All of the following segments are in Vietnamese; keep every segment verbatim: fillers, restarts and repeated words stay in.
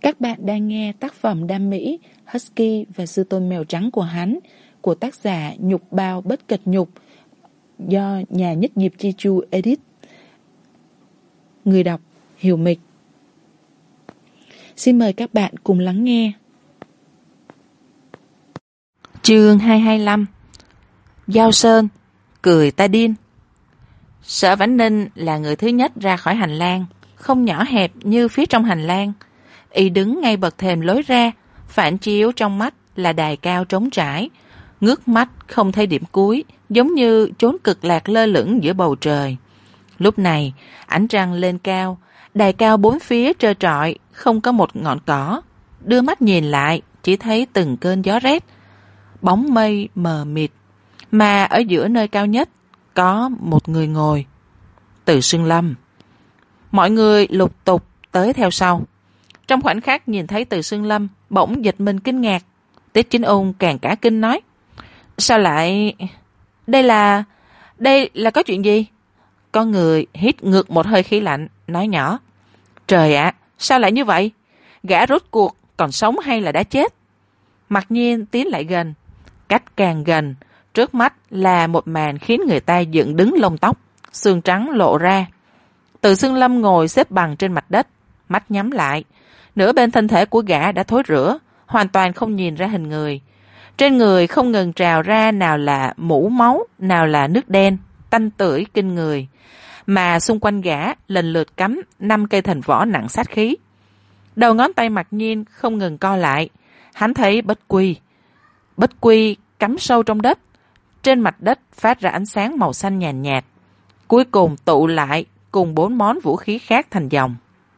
Các bạn đang nghe tác phẩm đam mỹ Husky và sư tôn mèo trắng của hắn của tác giả Nhục Bao Bất Kịch Nhục do nhà nhất nghiệp Chi Chu edit. Người đọc Hiểu Mịch. Xin mời các bạn cùng lắng nghe. Chương hai trăm hai mươi lăm. Giao Sơn cười ta điên. Sở Vãn Ninh là người thứ nhất ra khỏi hành lang, không nhỏ hẹp như phía trong hành lang. Y đứng ngay bậc thềm lối ra, phản chiếu trong mắt là đài cao trống trải, ngước mắt không thấy điểm cuối, giống như chốn cực lạc lơ lửng giữa bầu trời. Lúc này, ánh trăng lên cao, đài cao bốn phía trơ trọi, không có một ngọn cỏ. Đưa mắt nhìn lại, chỉ thấy từng cơn gió rét, bóng mây mờ mịt, mà ở giữa nơi cao nhất có một người ngồi. Từ Sương Lâm. Mọi người lục tục tới theo sau. Trong khoảnh khắc nhìn thấy Từ Sương Lâm, bỗng giật mình kinh ngạc. Tiết Chính Ung càng cả kinh nói: Sao lại... Đây là... Đây là có chuyện gì? Có người hít ngược một hơi khí lạnh, nói nhỏ: Trời ạ, sao lại như vậy? Gã rốt cuộc còn sống hay là đã chết? Mặc nhiên tiến lại gần. Cách càng gần, trước mắt là một màn khiến người ta dựng đứng lông tóc, xương trắng lộ ra. Từ Sương Lâm ngồi xếp bằng trên mặt đất, mắt nhắm lại. Nửa bên thân thể của gã đã thối rữa, hoàn toàn không nhìn ra hình người. Trên người không ngừng trào ra nào là mũ máu, nào là nước đen, tanh tưởi kinh người. Mà xung quanh gã lần lượt cắm năm cây thần võ nặng sát khí. Đầu ngón tay Mặc Nhiên không ngừng co lại. Hắn thấy bất quy. Bất quy cắm sâu trong đất. Trên mặt đất phát ra ánh sáng màu xanh nhàn nhạt, nhạt. Cuối cùng tụ lại cùng bốn món vũ khí khác thành dòng,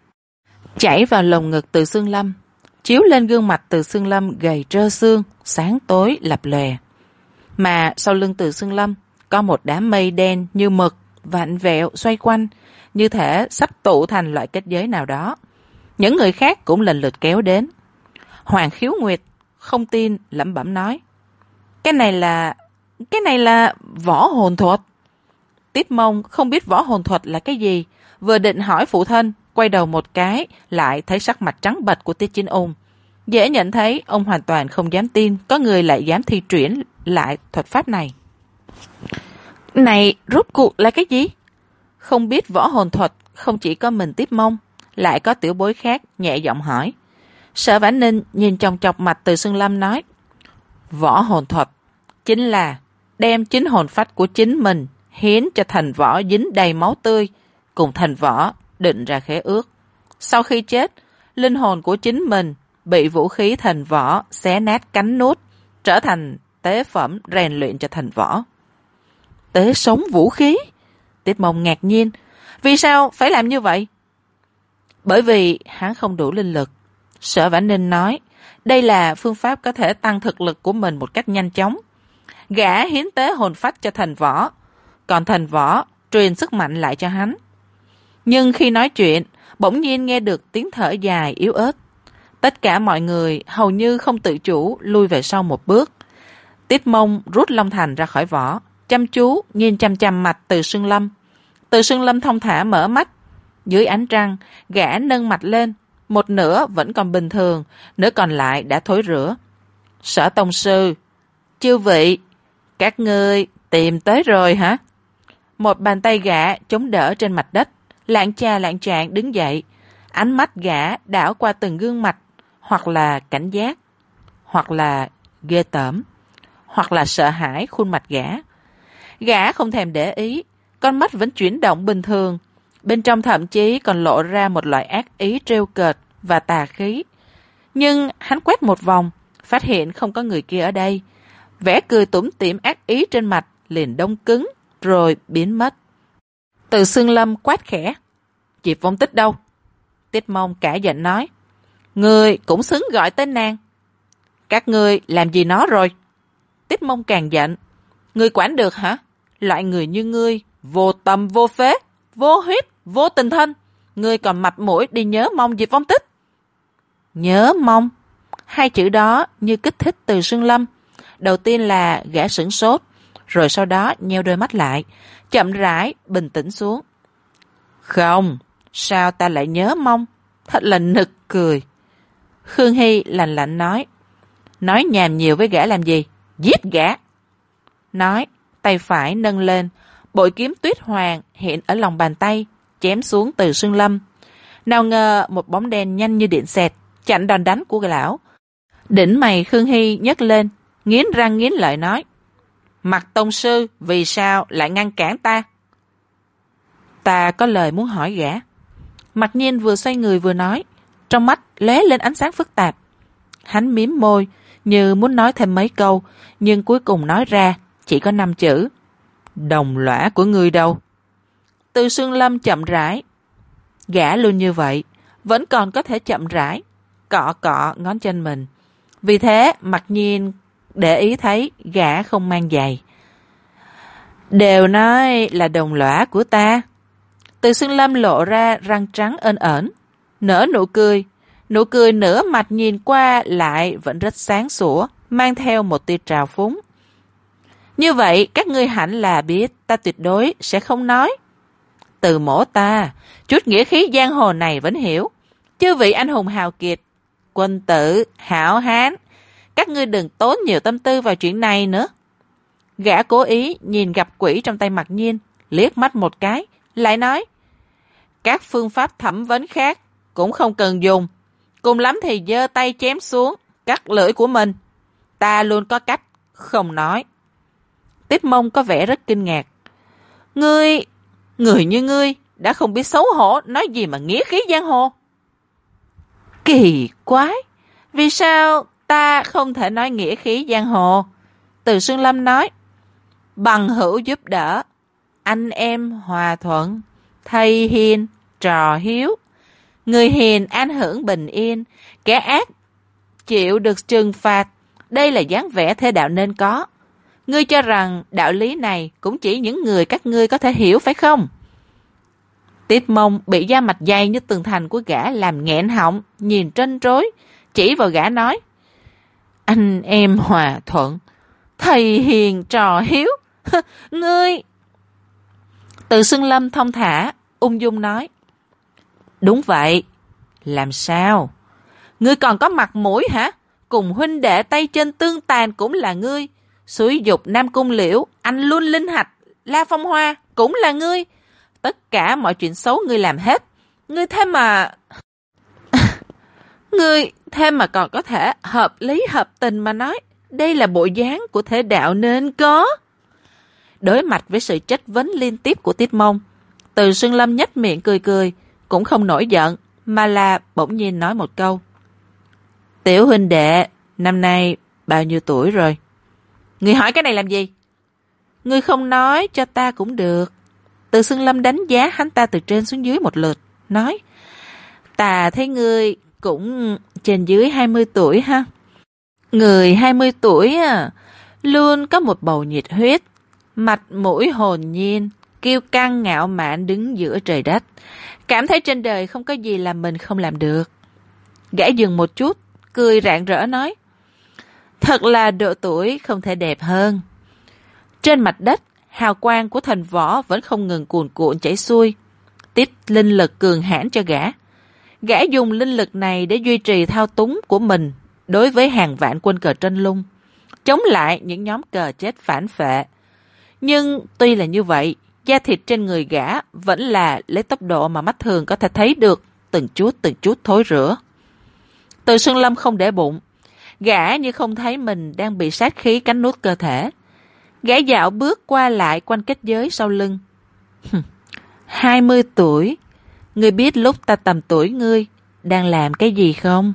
chảy vào lồng ngực Từ Sương Lâm, chiếu lên gương mặt Từ Sương Lâm gầy trơ xương, sáng tối lập lòe. Mà sau lưng Từ Sương Lâm có một đám mây đen như mực vặn vẹo xoay quanh, như thể sắp tụ thành loại kết giới nào đó. Những người khác cũng lần lượt kéo đến. Hoàng Khiếu Nguyệt không tin, lẩm bẩm nói: Cái này là... Cái này là võ hồn thuật. Tiết Mông không biết võ hồn thuật là cái gì, vừa định hỏi phụ thân, quay đầu một cái, lại thấy sắc mặt trắng bệch của Tiết Chính Ung. Dễ nhận thấy ông hoàn toàn không dám tin có người lại dám thi triển lại thuật pháp này. Này, rốt cuộc là cái gì? Không biết võ hồn thuật không chỉ có mình Tiết Mông, lại có tiểu bối khác nhẹ giọng hỏi. Sở Vãn Ninh nhìn chòng chọc mặt Từ Sương Lâm nói: Võ hồn thuật chính là đem chính hồn phách của chính mình hiến cho thần võ dính đầy máu tươi, cùng thần võ định ra khế ước. Sau khi chết, linh hồn của chính mình bị vũ khí thần võ xé nát cắn nuốt, trở thành tế phẩm rèn luyện cho thần võ. Tế sống vũ khí? Tiết Mông ngạc nhiên. Vì sao phải làm như vậy? Bởi vì hắn không đủ linh lực. Sở Vãn Ninh nói, đây là phương pháp có thể tăng thực lực của mình một cách nhanh chóng. Gã hiến tế hồn phách cho thần võ, còn thần võ truyền sức mạnh lại cho hắn. Nhưng khi nói chuyện, bỗng nhiên nghe được tiếng thở dài yếu ớt. Tất cả mọi người hầu như không tự chủ lui về sau một bước. Tiết Mông rút Long Thành ra khỏi vỏ, chăm chú nhìn chăm chăm mặt Từ Sương Lâm. Từ Sương Lâm thong thả mở mắt. Dưới ánh trăng, gã nâng mặt lên, một nửa vẫn còn bình thường, nửa còn lại đã thối rữa. Sở tông sư, chư vị, các ngươi tìm tới rồi hả? Một bàn tay gã chống đỡ trên mặt đất, lạng cha lạng trạng đứng dậy. Ánh mắt gã đảo qua từng gương mặt, hoặc là cảnh giác, hoặc là ghê tởm, hoặc là sợ hãi khuôn mặt gã. Gã không thèm để ý, con mắt vẫn chuyển động bình thường. Bên trong thậm chí còn lộ ra một loại ác ý trêu cợt và tà khí. Nhưng hắn quét một vòng, phát hiện không có người kia ở đây. Vẻ cười tủm tỉm ác ý trên mặt liền đông cứng, rồi biến mất. Từ Sương Lâm quát khẽ: Diệp Vong Tích đâu? Tiết Mông cả giận nói: Ngươi cũng xứng gọi tên nàng. Các ngươi làm gì nó rồi? Tiết Mông càng giận: Ngươi quản được hả? Loại người như ngươi, vô tâm vô phế, vô huyết, vô tình thân. Ngươi còn mặt mũi đi nhớ mong Diệp Vong Tích? Nhớ mong? Hai chữ đó như kích thích Từ Sương Lâm. Đầu tiên là gã sửng sốt, rồi sau đó nheo đôi mắt lại, chậm rãi bình tĩnh xuống. Không, sao ta lại nhớ mong? Thật là nực cười. Khương Hy lạnh lạnh nói. Nói nhảm nhiều với gã làm gì? Giết gã! Nói, tay phải nâng lên, bội kiếm tuyết hoàng hiện ở lòng bàn tay, chém xuống Từ Xương Lâm. Nào ngờ một bóng đen nhanh như điện xẹt, chặn đòn đánh của lão. Đỉnh mày Khương Hy nhấc lên, nghiến răng nghiến lợi nói. Mặt tông sư, vì sao lại ngăn cản ta? Ta có lời muốn hỏi gã. Mặc Nhiên vừa xoay người vừa nói, trong mắt lóe lên ánh sáng phức tạp. Hắn mím môi, như muốn nói thêm mấy câu, nhưng cuối cùng nói ra chỉ có năm chữ. Đồng lõa của ngươi đâu? Từ Xương Lâm chậm rãi. Gã luôn như vậy, vẫn còn có thể chậm rãi, cọ cọ ngón chân mình. Vì thế, Mặc Nhiên để ý thấy gã không mang giày. Đều nói là đồng lõa của ta. Từ Xương Lâm lộ ra răng trắng ơn ẩn, nở nụ cười. Nụ cười nửa mặt nhìn qua lại vẫn rất sáng sủa, mang theo một tia trào phúng. Như vậy, các ngươi hẳn là biết ta tuyệt đối sẽ không nói. Từ mổ ta, chút nghĩa khí giang hồ này vẫn hiểu. Chư vị anh hùng hào kiệt, quân tử, hảo hán, các ngươi đừng tốn nhiều tâm tư vào chuyện này nữa. Gã cố ý nhìn gặp quỷ trong tay Mặc Nhiên, liếc mắt một cái, lại nói. Các phương pháp thẩm vấn khác cũng không cần dùng. Cùng lắm thì giơ tay chém xuống, cắt lưỡi của mình. Ta luôn có cách, không nói. Tiết Mông có vẻ rất kinh ngạc. Ngươi, người như ngươi, đã không biết xấu hổ, nói gì mà nghĩa khí giang hồ. Kỳ quái, vì sao ta không thể nói nghĩa khí giang hồ? Từ Xương Lâm nói. Bằng hữu giúp đỡ, anh em hòa thuận, thầy hiền, trò hiếu. Người hiền an hưởng bình yên, kẻ ác chịu được trừng phạt. Đây là dáng vẻ thế đạo nên có. Ngươi cho rằng đạo lý này cũng chỉ những người các ngươi có thể hiểu phải không? Tiết Mông bị da mặt dày như tường thành của gã làm nghẹn họng, nhìn trân trối, chỉ vào gã nói. Anh em hòa thuận, thầy hiền trò hiếu. Ngươi... Từ Xương Lâm thong thả, ung dung nói. Đúng vậy. Làm sao? Ngươi còn có mặt mũi hả? Cùng huynh đệ tay chân tương tàn cũng là ngươi. Suối dục Nam Cung Liễu, anh luôn linh hạch, La Phong Hoa cũng là ngươi. Tất cả mọi chuyện xấu ngươi làm hết. Ngươi thế mà... ngươi thế mà còn có thể hợp lý hợp tình mà nói. Đây là bộ dáng của thể đạo nên có. Đối mặt với sự chất vấn liên tiếp của Tiết Mông, Từ Xương Lâm nhếch miệng cười cười, cũng không nổi giận, mà là bỗng nhiên nói một câu. Tiểu huynh đệ, năm nay bao nhiêu tuổi rồi? Ngươi hỏi cái này làm gì? Ngươi không nói cho ta cũng được. Từ Xương Lâm đánh giá hắn ta từ trên xuống dưới một lượt, nói. Ta thấy ngươi cũng trên dưới hai mươi tuổi ha. Người hai mươi tuổi à, luôn có một bầu nhiệt huyết, mặt mũi hồn nhiên, kiêu căng ngạo mạn đứng giữa trời đất. Cảm thấy trên đời không có gì làm mình không làm được. Gã dừng một chút, cười rạng rỡ nói. Thật là độ tuổi không thể đẹp hơn. Trên mặt đất, hào quang của thần võ vẫn không ngừng cuồn cuộn chảy xuôi, tiếp linh lực cường hãn cho gã. Gã dùng linh lực này để duy trì thao túng của mình đối với hàng vạn quân cờ tranh lung, chống lại những nhóm cờ chết phản phệ. Nhưng tuy là như vậy, da thịt trên người gã vẫn là lấy tốc độ mà mắt thường có thể thấy được, từng chút từng chút thối rữa. Từ Xương Lâm không để bụng, gã như không thấy mình đang bị sát khí cắn nuốt cơ thể. Gã dạo bước qua lại quanh kết giới sau lưng. Hai mươi tuổi, ngươi biết lúc ta tầm tuổi ngươi đang làm cái gì không?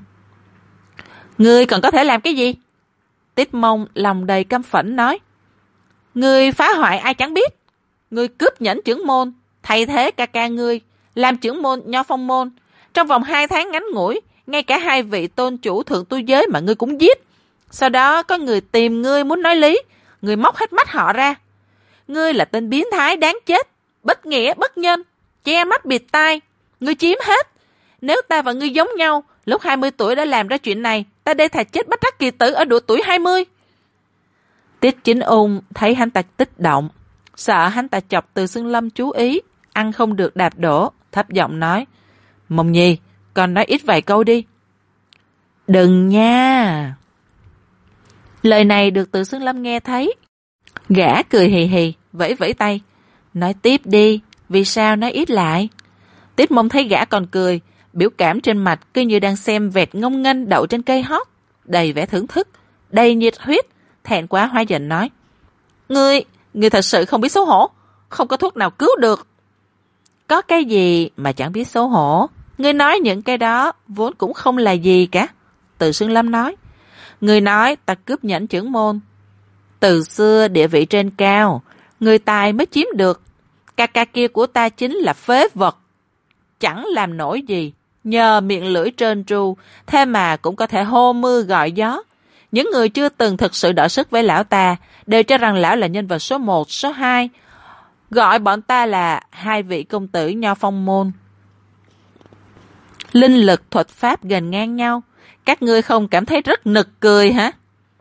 Ngươi còn có thể làm cái gì? Tiết Mông lòng đầy căm phẫn nói. Ngươi phá hoại ai chẳng biết. Ngươi cướp nhẫn trưởng môn, thay thế ca ca ngươi, làm trưởng môn Nho Phong môn. Trong vòng hai tháng ngắn ngủi, ngay cả hai vị tôn chủ thượng tu giới mà ngươi cũng giết. Sau đó có người tìm ngươi muốn nói lý, ngươi móc hết mắt họ ra. Ngươi là tên biến thái đáng chết, bất nghĩa bất nhân, che mắt bịt tai. Ngươi chiếm hết. Nếu ta và ngươi giống nhau, lúc hai mươi tuổi đã làm ra chuyện này, ta đây thà chết bất đắc kỳ tử ở độ tuổi hai mươi. Tiết Chính Ung thấy hắn ta kích động, sợ hắn ta chọc Từ Xương Lâm chú ý, ăn không được đạp đổ, thấp giọng nói. Mông Nhi, còn nói ít vài câu đi. Đừng nha. Lời này được Từ Xương Lâm nghe thấy. Gã cười hì hì, vẫy vẫy tay. Nói tiếp đi, vì sao nói ít lại? Tiết Mông thấy gã còn cười, biểu cảm trên mặt cứ như đang xem vẹt ngông nghênh đậu trên cây hót, đầy vẻ thưởng thức, đầy nhiệt huyết, thẹn quá hóa giận nói. Ngươi, ngươi thật sự không biết xấu hổ, không có thuốc nào cứu được. Có cái gì mà chẳng biết xấu hổ? Ngươi nói những cái đó vốn cũng không là gì cả. Từ Xương Lâm nói. Ngươi nói ta cướp nhẫn chưởng môn. Từ xưa địa vị trên cao, người tài mới chiếm được. Ca ca kia của ta chính là phế vật. Chẳng làm nổi gì. Nhờ miệng lưỡi trơn tru, thế mà cũng có thể hô mưa gọi gió. Những người chưa từng thực sự đọ sức với lão ta đều cho rằng lão là nhân vật số một, số hai. Gọi bọn ta là hai vị công tử Nho Phong môn. Linh lực thuật pháp gần ngang nhau. Các ngươi không cảm thấy rất nực cười hả?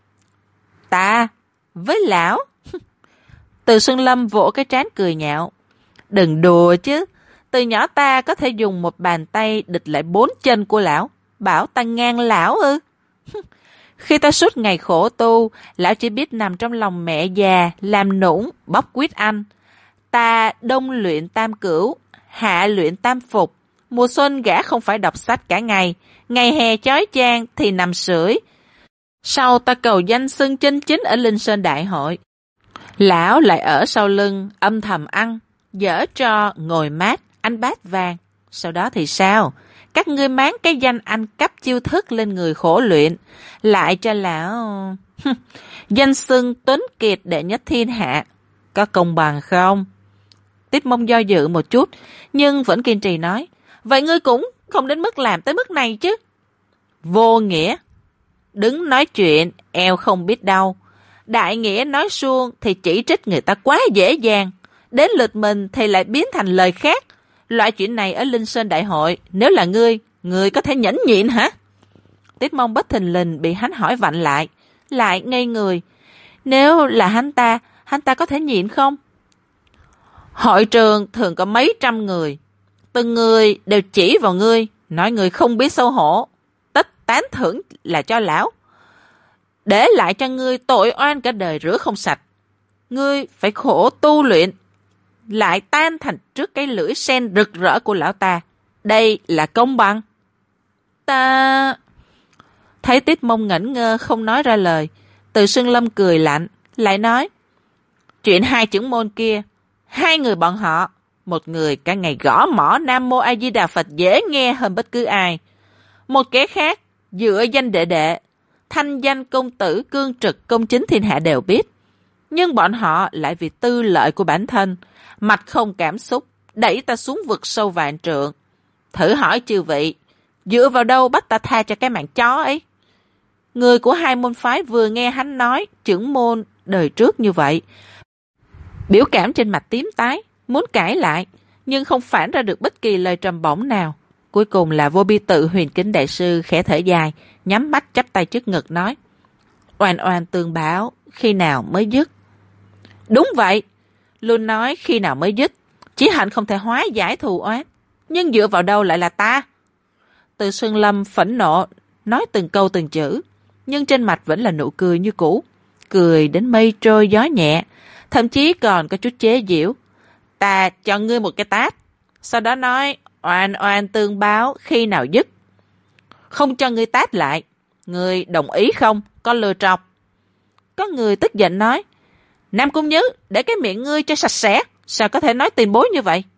Ta với lão? Từ Xuân Lâm vỗ cái trán cười nhạo. Đừng đùa chứ. Từ nhỏ ta có thể dùng một bàn tay địch lại bốn chân của lão. Bảo ta ngang lão ư? Khi ta suốt ngày khổ tu, lão chỉ biết nằm trong lòng mẹ già, làm nũng, bóc quýt anh. Ta đông luyện tam cửu, hạ luyện tam phục. Mùa xuân gã không phải đọc sách cả ngày, ngày hè chói chang thì nằm sưởi. Sau ta cầu danh xưng chân chính ở Linh Sơn Đại Hội. Lão lại ở sau lưng, âm thầm ăn, dở trò ngồi mát, ăn bát vàng. Sau đó thì sao? Các ngươi máng cái danh ăn cắp chiêu thức lên người khổ luyện, lại cho lão danh xưng tuấn kiệt đệ nhất thiên hạ. Có công bằng không? Tiết Mông do dự một chút, nhưng vẫn kiên trì nói. Vậy ngươi cũng không đến mức làm tới mức này chứ? Vô nghĩa. Đứng nói chuyện, eo không biết đâu. Đại nghĩa nói suông thì chỉ trích người ta quá dễ dàng. Đến lượt mình thì lại biến thành lời khác. Loại chuyện này ở Linh Sơn Đại Hội, nếu là ngươi, ngươi có thể nhẫn nhịn hả? Tiết Mông bất thình lình bị hắn hỏi vặn lại. Lại ngây người. Nếu là hắn ta, hắn ta có thể nhịn không? Hội trường thường có mấy trăm người. Từng người đều chỉ vào ngươi, nói ngươi không biết xấu hổ. Tất tán thưởng là cho lão. Để lại cho ngươi tội oan cả đời rửa không sạch. Ngươi phải khổ tu luyện, lại tan thành trước cái lưỡi sen rực rỡ của lão ta. Đây là công bằng. Ta... Thấy Tiết Mông ngẩn ngơ không nói ra lời, Từ Xương Lâm cười lạnh, lại nói. Chuyện hai chưởng môn kia, hai người bọn họ, một người cả ngày gõ mỏ Nam Mô A Di Đà Phật dễ nghe hơn bất cứ ai. Một kẻ khác, dựa danh đệ đệ, thanh danh công tử cương trực công chính thiên hạ đều biết. Nhưng bọn họ lại vì tư lợi của bản thân, mặt không cảm xúc, đẩy ta xuống vực sâu vạn trượng. Thử hỏi chư vị, dựa vào đâu bắt ta tha cho cái mạng chó ấy? Người của hai môn phái vừa nghe hắn nói chưởng môn đời trước như vậy, biểu cảm trên mặt tím tái, muốn cãi lại, nhưng không phản ra được bất kỳ lời trầm bổng nào. Cuối cùng là Vô Bi Tự Huyền Kính Đại Sư khẽ thở dài, nhắm mắt chắp tay trước ngực nói. Oan oan tương báo, khi nào mới dứt? Đúng vậy, luôn nói khi nào mới dứt, chỉ hạnh không thể hóa giải thù oán. Nhưng dựa vào đâu lại là ta? Từ Xuân Lâm phẫn nộ, nói từng câu từng chữ, nhưng trên mặt vẫn là nụ cười như cũ. Cười đến mây trôi gió nhẹ, thậm chí còn có chút chế giễu. Ta cho ngươi một cái tát, sau đó nói oan oan tương báo khi nào dứt. Không cho ngươi tát lại, ngươi đồng ý không? Có lừa trọc. Có người tức giận nói, Nam Cung Nhứ, để cái miệng ngươi cho sạch sẽ, sao có thể nói tiền bối như vậy?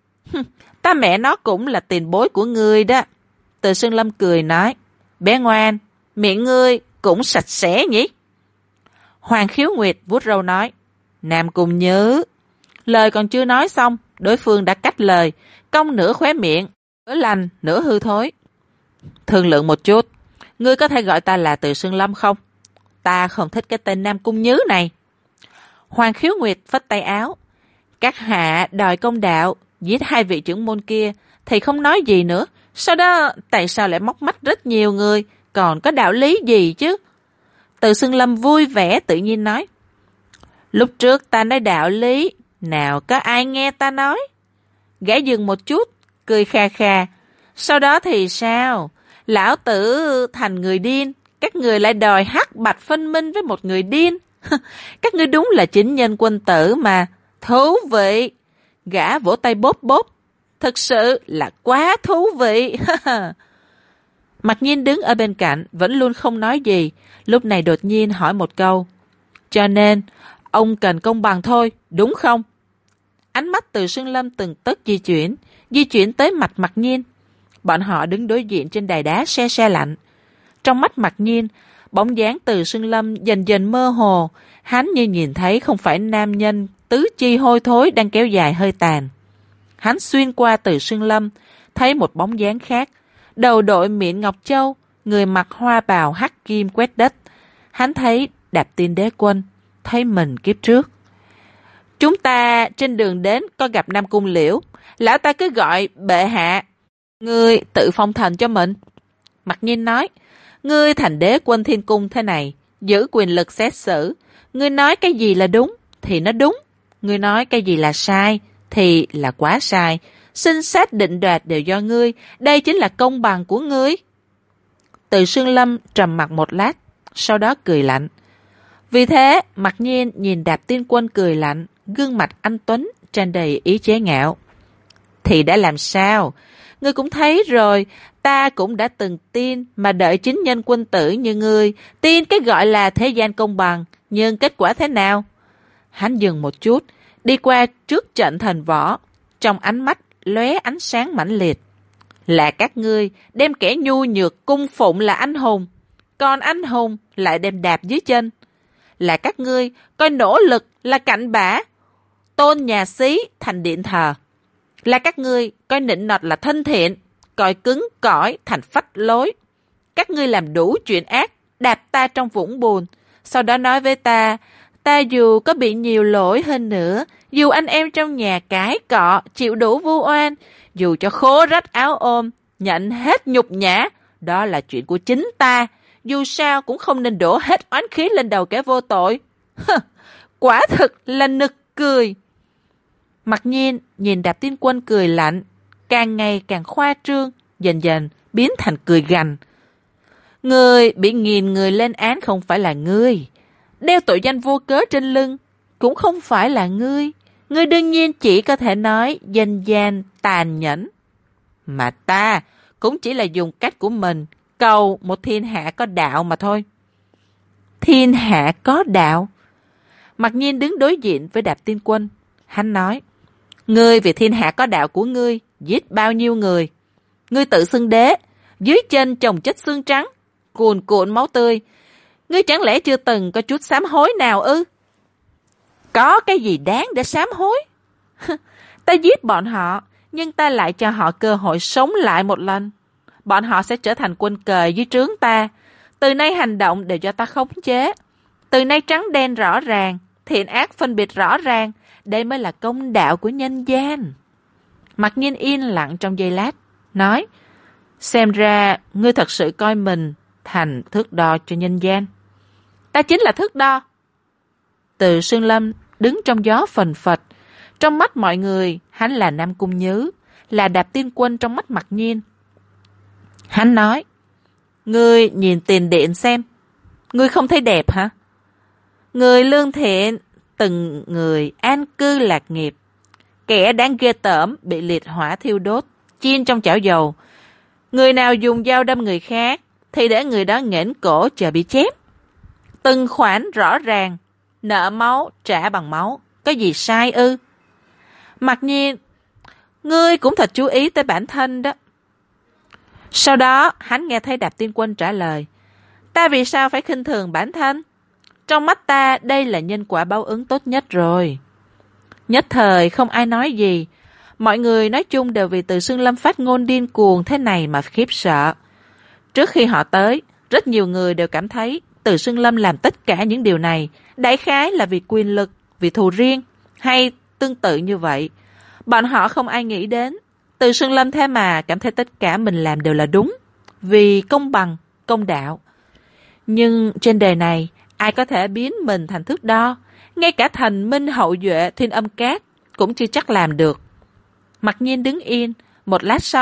Ta mẹ nó cũng là tiền bối của ngươi đó. Từ Sơn Lâm cười nói, bé ngoan, miệng ngươi cũng sạch sẽ nhỉ? Hoàng Khiếu Nguyệt vuốt râu nói, Nam Cung Nhứ. Lời còn chưa nói xong, đối phương đã cắt lời, cong nửa khóe miệng, nửa lành, nửa hư thối. Thương lượng một chút, ngươi có thể gọi ta là Từ Sơn Lâm không? Ta không thích cái tên Nam Cung Nhứ này. Hoàng Khiếu Nguyệt phất tay áo. Các hạ đòi công đạo, giết hai vị trưởng môn kia, thì không nói gì nữa. Sau đó, tại sao lại móc mắt rất nhiều người, còn có đạo lý gì chứ? Từ Sơn Lâm vui vẻ tự nhiên nói. Lúc trước ta nói đạo lý, nào có ai nghe ta nói? Gã dừng một chút, cười kha kha. Sau đó thì sao? Lão tử thành người điên, các người lại đòi hắc bạch phân minh với một người điên. Các ngươi đúng là chính nhân quân tử mà. Thú vị. Gã vỗ tay bốp bốp. Thực sự là quá thú vị. Mặc Nhiên đứng ở bên cạnh, vẫn luôn không nói gì. Lúc này đột nhiên hỏi một câu. Cho nên, ông cần công bằng thôi, đúng không? Ánh mắt Từ Sương Lâm từng tấc di chuyển, di chuyển tới mặt Mặc Nhiên. Bọn họ đứng đối diện trên đài đá se se lạnh. Trong mắt Mặc Nhiên, bóng dáng Từ Sương Lâm dần dần mơ hồ. Hắn như nhìn thấy không phải nam nhân tứ chi hôi thối đang kéo dài hơi tàn. Hắn xuyên qua Từ Sương Lâm, thấy một bóng dáng khác. Đầu đội miệng ngọc châu, người mặc hoa bào hắc kim quét đất. Hắn thấy Đạp Tiên Đế Quân, thấy mình kiếp trước. Chúng ta trên đường đến có gặp Nam Cung Liễu. Lão ta cứ gọi bệ hạ. Ngươi tự phong thần cho mình. Mặc Nhiên nói, ngươi thành đế quân thiên cung thế này, giữ quyền lực xét xử. Ngươi nói cái gì là đúng thì nó đúng. Ngươi nói cái gì là sai thì là quá sai. Sinh sát định đoạt đều do ngươi. Đây chính là công bằng của ngươi. Từ Sương Lâm trầm mặc một lát, sau đó cười lạnh. Vì thế, Mặc Nhiên nhìn Đạp Tiên Quân cười lạnh, gương mặt anh tuấn tràn đầy ý chế ngạo. Thì đã làm sao? Ngươi cũng thấy rồi, ta cũng đã từng tin mà đợi chính nhân quân tử như ngươi, tin cái gọi là thế gian công bằng, nhưng kết quả thế nào? Hắn dừng một chút, đi qua trước trận thần võ, trong ánh mắt lóe ánh sáng mãnh liệt. Là các ngươi đem kẻ nhu nhược cung phụng là anh hùng, còn anh hùng lại đem đạp dưới chân. Là các ngươi coi nỗ lực là cặn bã, tôn nhà xí thành điện thờ. Là các ngươi coi nịnh nọt là thân thiện, coi cứng cỏi thành phách lối. Các ngươi làm đủ chuyện ác, đạp ta trong vũng bùn, sau đó nói với ta, ta dù có bị nhiều lỗi hơn nữa, dù anh em trong nhà cái cọ, chịu đủ vu oan, dù cho khố rách áo ôm, nhận hết nhục nhã, đó là chuyện của chính ta, dù sao cũng không nên đổ hết oán khí lên đầu kẻ vô tội. Quả thực là nực cười. Mặc Nhiên nhìn Đạp Tiên Quân cười lạnh, càng ngày càng khoa trương, dần dần biến thành cười gằn. Người bị nghìn người lên án không phải là ngươi, đeo tội danh vô cớ trên lưng cũng không phải là ngươi. Ngươi đương nhiên chỉ có thể nói danh gian tàn nhẫn. Mà ta cũng chỉ là dùng cách của mình cầu một thiên hạ có đạo mà thôi. Thiên hạ có đạo? Mặc Nhiên đứng đối diện với Đạp Tiên Quân. Hắn nói, ngươi vì thiên hạ có đạo của ngươi giết bao nhiêu người? Ngươi tự xưng đế, dưới chân chồng chất xương trắng, cuồn cuộn máu tươi. Ngươi chẳng lẽ chưa từng có chút sám hối nào ư? Có cái gì đáng để sám hối? Ta giết bọn họ, nhưng ta lại cho họ cơ hội sống lại một lần. Bọn họ sẽ trở thành quân cờ dưới trướng ta. Từ nay hành động đều do ta khống chế. Từ nay trắng đen rõ ràng, thiện ác phân biệt rõ ràng. Đây mới là công đạo của nhân gian. Mặc Nhiên yên lặng trong giây lát, nói, xem ra ngươi thật sự coi mình thành thước đo cho nhân gian. Ta chính là thước đo. Từ Sương Lâm đứng trong gió phần phật. Trong mắt mọi người, hắn là Nam Cung Nhứ, là Đạp Tiên Quân trong mắt Mặc Nhiên. Hắn nói, ngươi nhìn tiền điện xem, ngươi không thấy đẹp hả? Người lương thiện, từng người an cư lạc nghiệp. Kẻ đáng ghê tởm bị liệt hỏa thiêu đốt, chiên trong chảo dầu. Người nào dùng dao đâm người khác, thì để người đó nghển cổ chờ bị chém. Từng khoản rõ ràng, nợ máu trả bằng máu, có gì sai ư? Mặc Nhiên, ngươi cũng thật chú ý tới bản thân đó. Sau đó, hắn nghe thấy Đạp Tiên Quân trả lời, ta vì sao phải khinh thường bản thân? Trong mắt ta, đây là nhân quả báo ứng tốt nhất rồi. Nhất thời không ai nói gì. Mọi người nói chung đều vì Từ Sương Lâm phát ngôn điên cuồng thế này mà khiếp sợ. Trước khi họ tới, rất nhiều người đều cảm thấy Từ Sương Lâm làm tất cả những điều này đại khái là vì quyền lực, vì thù riêng, hay tương tự như vậy. Bọn họ không ai nghĩ đến Từ Sương Lâm thế mà cảm thấy tất cả mình làm đều là đúng, vì công bằng, công đạo. Nhưng trên đời này, ai có thể biến mình thành thước đo? Ngay cả Thành Minh Hậu Duệ Thiên Âm Cát cũng chưa chắc làm được. Mặc Nhiên đứng yên, một lát sau,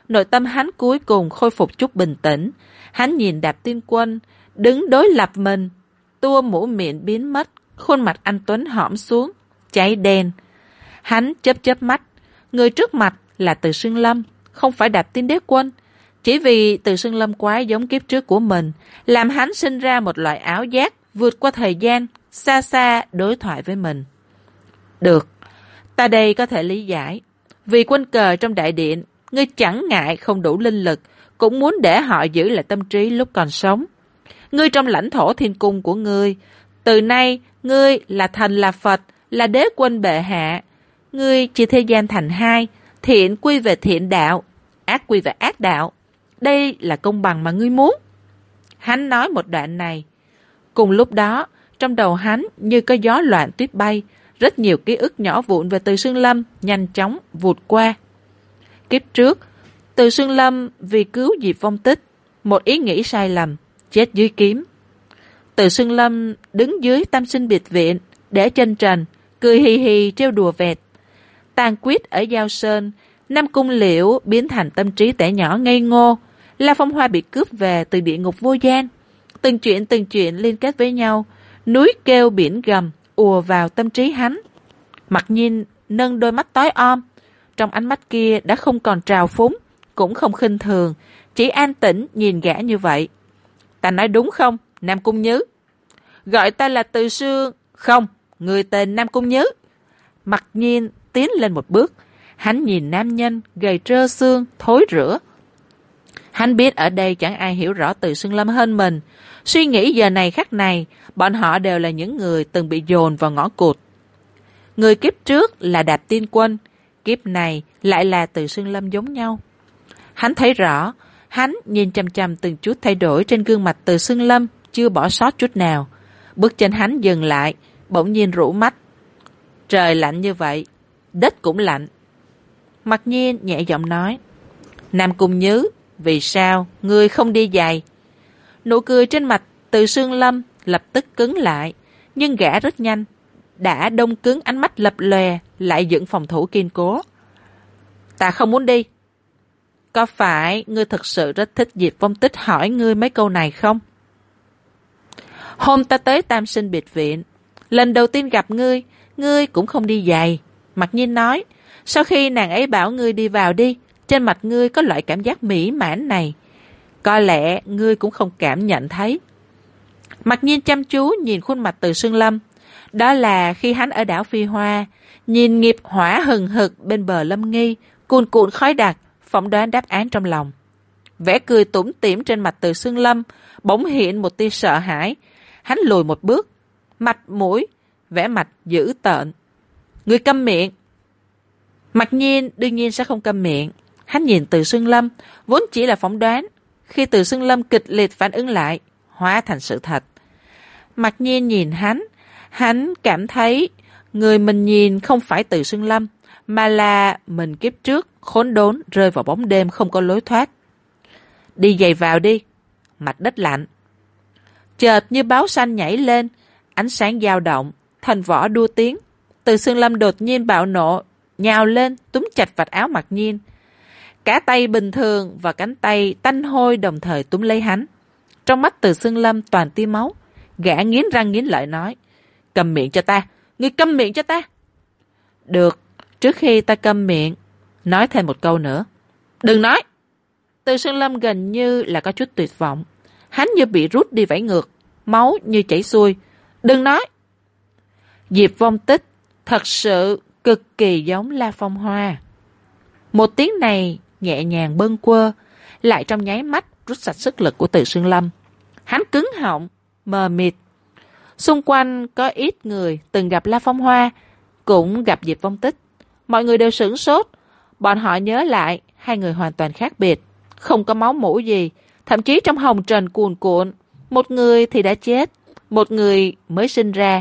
Nội tâm hắn cuối cùng khôi phục chút bình tĩnh. Hắn nhìn Đạp Tiên Quân đứng đối lập mình, tua mũ miệng biến mất, khuôn mặt anh tuấn hõm xuống, cháy đen. Hắn chớp chớp mắt, người trước mặt là Từ Xương Lâm, không phải Đạp Tiên Đế Quân. Chỉ vì Từ Xương Lâm quá giống kiếp trước của mình, làm hắn sinh ra một loại ảo giác vượt qua thời gian, xa xa đối thoại với mình. Được, ta đây có thể lý giải. Vì quân cờ trong đại điện, ngươi chẳng ngại không đủ linh lực, cũng muốn để họ giữ lại tâm trí lúc còn sống. Ngươi trong lãnh thổ thiên cung của ngươi, từ nay ngươi là thần là Phật, là đế quân bệ hạ. Ngươi chia thế gian thành hai, thiện quy về thiện đạo, ác quy về ác đạo. Đây là công bằng mà ngươi muốn. Hắn nói một đoạn này. Cùng lúc đó, trong đầu hắn như có gió loạn tuyết bay, rất nhiều ký ức nhỏ vụn về Từ Xương Lâm nhanh chóng vụt qua. Kiếp trước, Từ Xương Lâm vì cứu Diệp Vong Tích, một ý nghĩ sai lầm, chết dưới kiếm. Từ Xương Lâm đứng dưới Tam Sinh Biệt Viện, để chân trần, cười hì hì trêu đùa vẹt. Tàn quyết ở Giao Sơn, Nam Cung Liễu biến thành tâm trí tẻ nhỏ ngây ngô. La Phong Hoa bị cướp về từ địa ngục vô gian. Từng chuyện từng chuyện liên kết với nhau, núi kêu biển gầm ùa vào tâm trí hắn. Mặc Nhiên nâng đôi mắt tối om, trong ánh mắt kia đã không còn trào phúng, cũng không khinh thường, chỉ an tĩnh nhìn gã như vậy. Ta nói đúng không, Nam Cung Nhứ? Gọi ta là Từ Xương. Không, người tên Nam Cung Nhứ. Mặc Nhiên tiến lên một bước, hắn nhìn nam nhân gầy trơ xương, thối rữa. Hắn biết ở đây chẳng ai hiểu rõ Từ Xương Lâm hơn mình. Suy nghĩ giờ này khắc này, bọn họ đều là những người từng bị dồn vào ngõ cụt. Người kiếp trước là Đạp Tiên Quân, kiếp này lại là Từ Xương Lâm giống nhau. Hắn thấy rõ, hắn nhìn chằm chằm từng chút thay đổi trên gương mặt Từ Xương Lâm, chưa bỏ sót chút nào. Bước chân hắn dừng lại, bỗng nhiên rũ mắt. Trời lạnh như vậy, đất cũng lạnh. Mặc Nhiên nhẹ giọng nói, Nam Cung Nhứ, vì sao ngươi không đi giày? Nụ cười trên mặt Từ Xương Lâm lập tức cứng lại, nhưng gã rất nhanh đã đông cứng ánh mắt lập lòe, lại dựng phòng thủ kiên cố. Ta không muốn đi. Có phải ngươi thực sự rất thích Diệp Vong Tích hỏi ngươi mấy câu này không? Hôm ta tới Tam Sinh Biệt Viện, lần đầu tiên gặp ngươi, ngươi cũng không đi giày. Mặc Nhiên nói, sau khi nàng ấy bảo ngươi đi vào đi, trên mặt ngươi có loại cảm giác mỹ mãn này. Có lẽ ngươi cũng không cảm nhận thấy. Mặc Nhiên chăm chú nhìn khuôn mặt Từ Xương Lâm. Đó là khi hắn ở đảo Phi Hoa, nhìn nghiệp hỏa hừng hực bên bờ Lâm Nghi, cuồn cuộn khói đặc, phỏng đoán đáp án trong lòng. Vẻ cười tủm tỉm trên mặt Từ Xương Lâm bỗng hiện một tia sợ hãi. Hắn lùi một bước, mặt mũi vẻ mặt dữ tợn. Ngươi câm miệng. Mặc Nhiên đương nhiên sẽ không câm miệng. Hắn nhìn Từ Xương Lâm, vốn chỉ là phỏng đoán. Khi Từ Xương Lâm kịch liệt phản ứng lại, hóa thành sự thật. Mặc Nhiên nhìn hắn, hắn cảm thấy người mình nhìn không phải Từ Xương Lâm, mà là mình kiếp trước khốn đốn rơi vào bóng đêm không có lối thoát. Đi giày vào đi, mặt đất lạnh. Chợt như báo xanh nhảy lên, ánh sáng dao động, thành võ đua tiếng. Từ Xương Lâm đột nhiên bạo nộ, nhào lên túm chặt vạt áo Mặc Nhiên. Cả tay bình thường và cánh tay tanh hôi đồng thời túm lấy hắn. Trong mắt Từ Xương Lâm toàn tia máu, gã nghiến răng nghiến lợi nói, câm miệng cho ta, ngươi câm miệng cho ta. Được, trước khi ta câm miệng, nói thêm một câu nữa. Đừng nói. Từ Xương Lâm gần như là có chút tuyệt vọng. Hắn như bị rút đi vẫy ngược, máu như chảy xuôi. Đừng nói. Diệp Vong Tích thật sự cực kỳ giống La Phong Hoa. Một tiếng này nhẹ nhàng bâng quơ, lại trong nháy mắt rút sạch sức lực của Từ Xương Lâm. Hắn cứng họng, mờ mịt. Xung quanh có ít người từng gặp La Phong Hoa, cũng gặp Diệp Vong Tích. Mọi người đều sửng sốt. Bọn họ nhớ lại hai người hoàn toàn khác biệt, không có máu mủ gì, thậm chí trong hồng trần cuồn cuộn. Một người thì đã chết, một người mới sinh ra.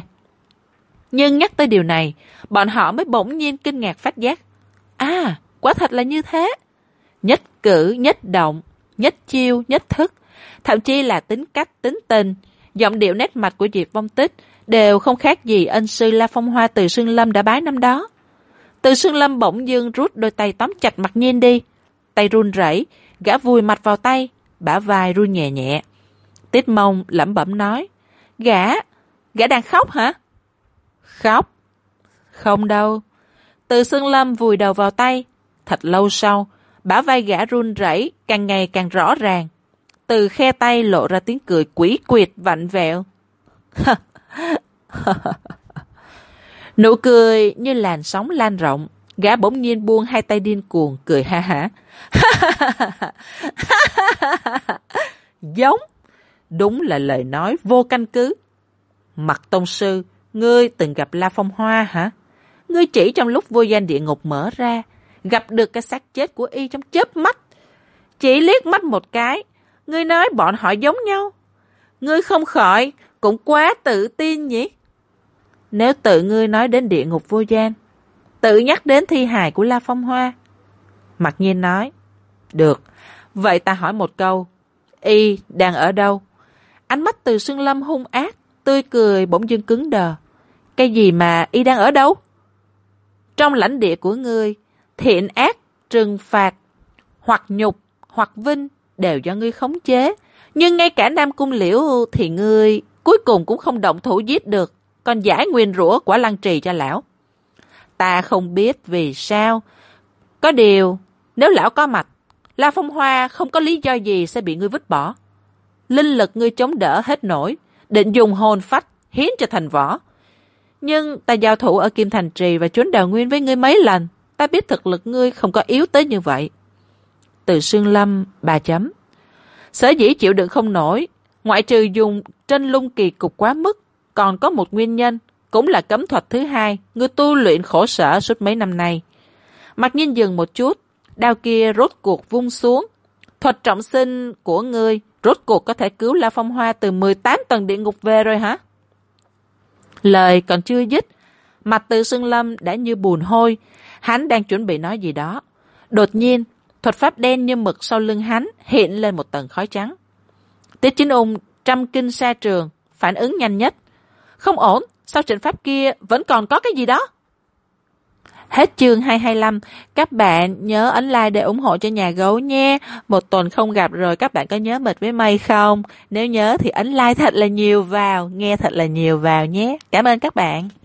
Nhưng nhắc tới điều này, bọn họ mới bỗng nhiên kinh ngạc phát giác. À, quả thật là như thế. Nhất cử, nhất động, nhất chiêu, nhất thức, thậm chí là tính cách, tính tình, giọng điệu nét mặt của Diệp Vong Tích đều không khác gì ân sư La Phong Hoa Từ Xương Lâm đã bái năm đó. Từ Xương Lâm bỗng dưng rút đôi tay tóm chặt Mặc Nhiên đi. tay run rẩy, gã vùi mặt vào tay, bả vai run nhẹ nhẹ. Tiết Mông lẩm bẩm nói, gã, gã đang khóc hả? Khóc? Không đâu. Từ Xương Lâm vùi đầu vào tay. Thật lâu sau, bả vai gã run rẩy càng ngày càng rõ ràng. Từ khe tay lộ ra tiếng cười quỷ quyệt vặn vẹo. Nụ cười như làn sóng lan rộng. Gã bỗng nhiên buông hai tay điên cuồng cười ha hả. Giống. Đúng là lời nói vô căn cứ. Mặt tông sư, ngươi từng gặp La Phong Hoa hả? Ngươi chỉ trong lúc vô gian địa ngục mở ra, gặp được cái xác chết của y trong chớp mắt. Chỉ liếc mắt một cái, ngươi nói bọn họ giống nhau. Ngươi không khỏi, cũng quá tự tin nhỉ? Nếu tự ngươi nói đến địa ngục vô gian, tự nhắc đến thi hài của La Phong Hoa. Mặc Nhiên nói, được, vậy ta hỏi một câu, y đang ở đâu? Ánh mắt Từ Xương Lâm hung ác, tươi cười bỗng dưng cứng đờ. Cái gì mà y đang ở đâu? Trong lãnh địa của ngươi, thiện ác, trừng phạt, hoặc nhục, hoặc vinh đều do ngươi khống chế. Nhưng ngay cả Nam Cung Liễu thì ngươi cuối cùng cũng không động thủ giết được, còn giải nguyền rủa Quả Lăng Trì cho lão. Ta không biết vì sao. Có điều, nếu lão có mặt, La Phong Hoa không có lý do gì sẽ bị ngươi vứt bỏ. Linh lực ngươi chống đỡ hết nổi, định dùng hồn phách hiến cho thành võ. Nhưng ta giao thủ ở Kim Thành Trì và chốn Đào Nguyên với ngươi mấy lần, ta biết thực lực ngươi không có yếu tới như vậy. Từ Xương Lâm, bà chấm. Sở dĩ chịu đựng không nổi, ngoại trừ dùng trên lung kỳ cục quá mức, còn có một nguyên nhân, cũng là cấm thuật thứ hai, ngươi tu luyện khổ sở suốt mấy năm nay. Mặc Nhiên dừng một chút, đao kia rốt cuộc vung xuống. Thuật trọng sinh của ngươi rốt cuộc có thể cứu La Phong Hoa từ mười tám tầng địa ngục về rồi hả? Lời còn chưa dứt, mặt Từ Xương Lâm đã như bùn hôi. Hắn đang chuẩn bị nói gì đó. Đột nhiên, thuật pháp đen như mực sau lưng hắn hiện lên một tầng khói trắng. Tiết Chính Ung trăm kinh sa trường, phản ứng nhanh nhất. Không ổn, sao trận pháp kia vẫn còn có cái gì đó? Hết chương hai trăm hai mươi lăm. Các bạn nhớ ấn like để ủng hộ cho nhà gấu nha. Một tuần không gặp rồi, các bạn có nhớ Mịt với Mây không? Nếu nhớ thì ấn like thật là nhiều vào, nghe thật là nhiều vào nhé. Cảm ơn các bạn.